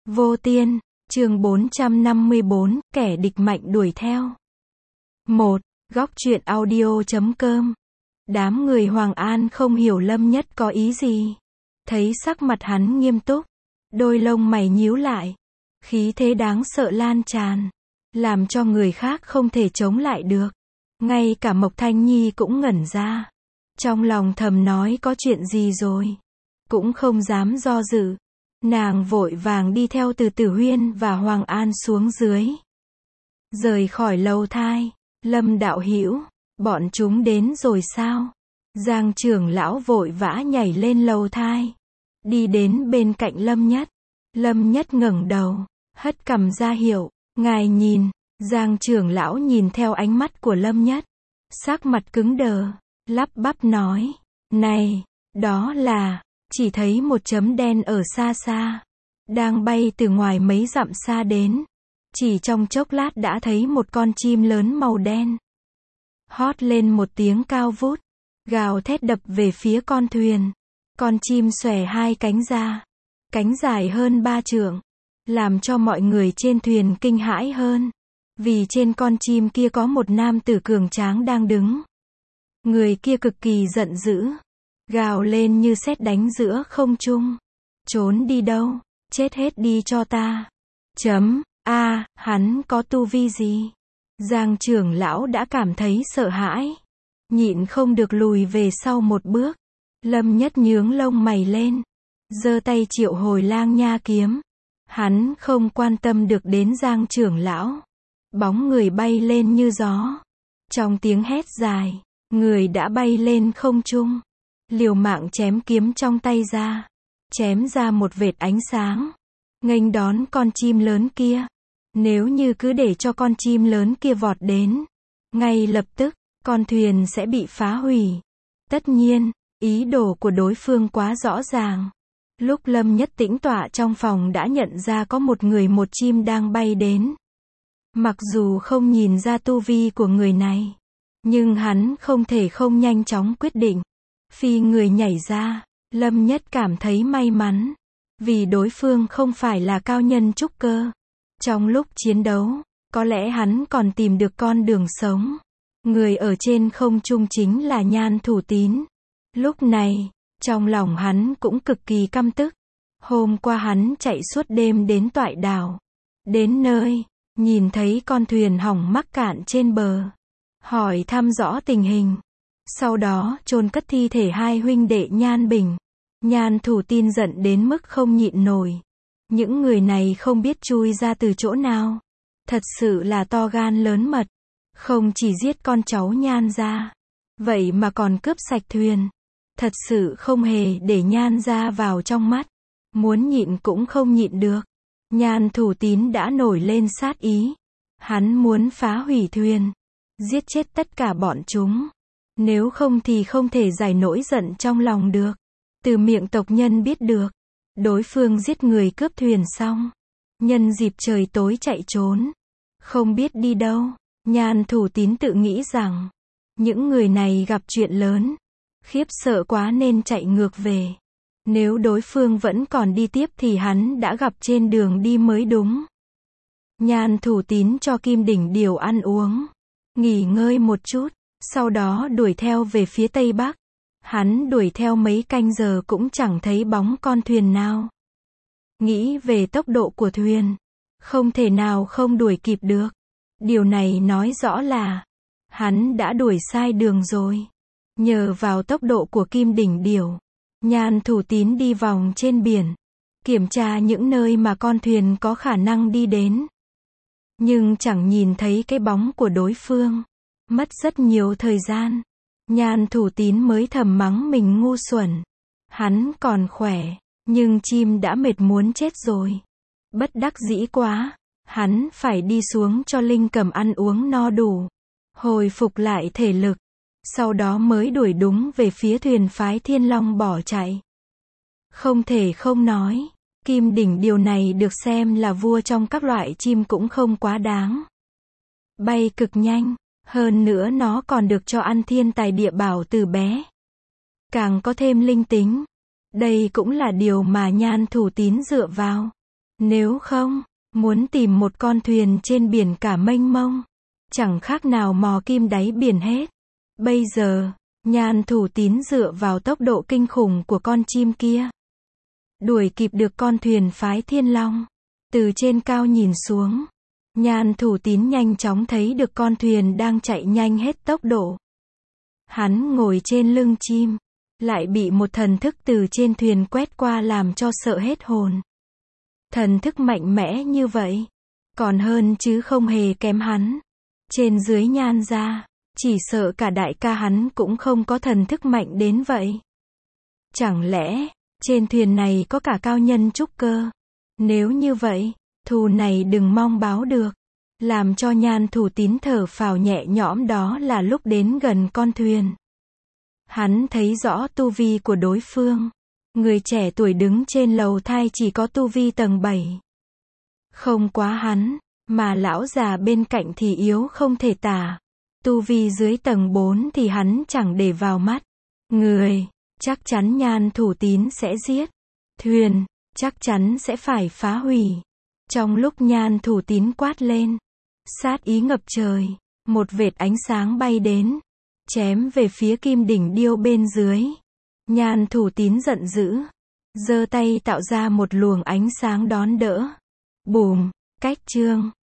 Vô Tiên, chương 454, kẻ địch mạnh đuổi theo. 1. Góc truyện audio.com. Đám người Hoàng An không hiểu Lâm Nhất có ý gì. Thấy sắc mặt hắn nghiêm túc, đôi lông mày nhíu lại, khí thế đáng sợ lan tràn, làm cho người khác không thể chống lại được. Ngay cả Mộc Thanh Nhi cũng ngẩn ra, trong lòng thầm nói có chuyện gì rồi, cũng không dám do dự. Nàng vội vàng đi theo Từ Tử Huyên và Hoàng An xuống dưới. Rời khỏi lầu thai, Lâm đạo hữu, bọn chúng đến rồi sao? Giang trưởng lão vội vã nhảy lên lầu thai, đi đến bên cạnh Lâm Nhất. Lâm Nhất ngẩng đầu, hất cằm ra hiệu, ngài nhìn. Giang trưởng lão nhìn theo ánh mắt của Lâm Nhất, sắc mặt cứng đờ, lắp bắp nói, này, đó là... Chỉ thấy một chấm đen ở xa xa, đang bay từ ngoài mấy dặm xa đến. Chỉ trong chốc lát đã thấy một con chim lớn màu đen hót lên một tiếng cao vút, gào thét đập về phía con thuyền. Con chim xòe hai cánh ra, cánh dài hơn 3 trượng, làm cho mọi người trên thuyền kinh hãi hơn. Vì trên con chim kia có một nam tử cường tráng đang đứng. Người kia cực kỳ giận dữ, gào lên như sét đánh giữa không trung. Trốn đi đâu? Chết hết đi cho ta. Hắn có tu vi gì? Giang trưởng lão đã cảm thấy sợ hãi, nhịn không được lùi về sau một bước. Lâm Nhất nhướng lông mày lên, giơ tay triệu hồi Lang Nha kiếm. Hắn không quan tâm được đến Giang trưởng lão. Bóng người bay lên như gió. Trong tiếng hét dài, người đã bay lên không trung, liều mạng chém kiếm trong tay ra, chém ra một vệt ánh sáng, nghênh đón con chim lớn kia. Nếu như cứ để cho con chim lớn kia vọt đến, ngay lập tức, con thuyền sẽ bị phá hủy. Tất nhiên, ý đồ của đối phương quá rõ ràng. Lúc Lâm Nhất tĩnh tọa trong phòng đã nhận ra có một người một chim đang bay đến. Mặc dù không nhìn ra tu vi của người này, nhưng hắn không thể không nhanh chóng quyết định. Phi người nhảy ra, Lâm Nhất cảm thấy may mắn, vì đối phương không phải là cao nhân trúc cơ. Trong lúc chiến đấu, có lẽ hắn còn tìm được con đường sống. Người ở trên không trung chính là Nhan Thủ Tín. Lúc này, trong lòng hắn cũng cực kỳ căm tức. Hôm qua hắn chạy suốt đêm đến Toại Đảo. Đến nơi, nhìn thấy con thuyền hỏng mắc cạn trên bờ, hỏi thăm rõ tình hình. Sau đó, chôn cất thi thể hai huynh đệ Nhan Bình. Nhan Thủ Tín giận đến mức không nhịn nổi. Những người này không biết chui ra từ chỗ nào. Thật sự là to gan lớn mật. Không chỉ giết con cháu Nhan gia, vậy mà còn cướp sạch thuyền. Thật sự không hề để Nhan gia vào trong mắt. Muốn nhịn cũng không nhịn được. Nhan Thủ Tín đã nổi lên sát ý. Hắn muốn phá hủy thuyền, giết chết tất cả bọn chúng. Nếu không thì không thể giải nỗi giận trong lòng được. Từ miệng tộc nhân biết được, đối phương giết người cướp thuyền xong, nhân dịp trời tối chạy trốn, không biết đi đâu. Nhan Thủ Tín tự nghĩ rằng, những người này gặp chuyện lớn, khiếp sợ quá nên chạy ngược về. Nếu đối phương vẫn còn đi tiếp thì hắn đã gặp trên đường đi mới đúng. Nhan Thủ Tín cho Kim Đỉnh Điều ăn uống, nghỉ ngơi một chút, sau đó đuổi theo về phía tây bắc. Hắn đuổi theo mấy canh giờ cũng chẳng thấy bóng con thuyền nào. Nghĩ về tốc độ của thuyền, không thể nào không đuổi kịp được. Điều này nói rõ là hắn đã đuổi sai đường rồi. Nhờ vào tốc độ của Kim Đỉnh Điểu, Nhan Thủ Tín đi vòng trên biển, kiểm tra những nơi mà con thuyền có khả năng đi đến. Nhưng chẳng nhìn thấy cái bóng của đối phương. Mất rất nhiều thời gian, Nhan Thủ Tín mới thầm mắng mình ngu xuẩn. Hắn còn khỏe, nhưng chim đã mệt muốn chết rồi. Bất đắc dĩ quá, hắn phải đi xuống cho Linh Cầm ăn uống no đủ, hồi phục lại thể lực. Sau đó mới đuổi đúng về phía thuyền phái Thiên Long bỏ chạy. Không thể không nói, Kim Đỉnh Điều này được xem là vua trong các loại chim cũng không quá đáng. Bay cực nhanh, hơn nữa nó còn được cho ăn thiên tài địa bảo từ bé. Càng có thêm linh tính. Đây cũng là điều mà Nhan Thủ Tín dựa vào. Nếu không, muốn tìm một con thuyền trên biển cả mênh mông, chẳng khác nào mò kim đáy biển hết. Bây giờ, Nhan Thủ Tín dựa vào tốc độ kinh khủng của con chim kia, đuổi kịp được con thuyền phái Thiên Long. Từ trên cao nhìn xuống, Nhan Thủ Tín nhanh chóng thấy được con thuyền đang chạy nhanh hết tốc độ. Hắn ngồi trên lưng chim, lại bị một thần thức từ trên thuyền quét qua làm cho sợ hết hồn. Thần thức mạnh mẽ như vậy, còn hơn chứ không hề kém hắn. Trên dưới Nhan gia, chỉ sợ cả đại ca hắn cũng không có thần thức mạnh đến vậy. Chẳng lẽ, trên thuyền này có cả cao nhân trúc cơ? Nếu như vậy, thù này đừng mong báo được. Làm cho Nhan Thủ Tín thở phào nhẹ nhõm đó là lúc đến gần con thuyền. Hắn thấy rõ tu vi của đối phương. Người trẻ tuổi đứng trên lầu thai chỉ có tu vi tầng 7. Không quá hắn, mà lão già bên cạnh thì yếu không thể tả. Tu vi dưới tầng 4 thì hắn chẳng để vào mắt. Người, chắc chắn Nhan Thủ Tín sẽ giết. Thuyền, chắc chắn sẽ phải phá hủy. Trong lúc Nhan Thủ Tín quát lên, sát ý ngập trời, một vệt ánh sáng bay đến, chém về phía kim đỉnh điêu bên dưới. Nhan Thủ Tín giận dữ, giơ tay tạo ra một luồng ánh sáng đón đỡ. Bùm, cách chương.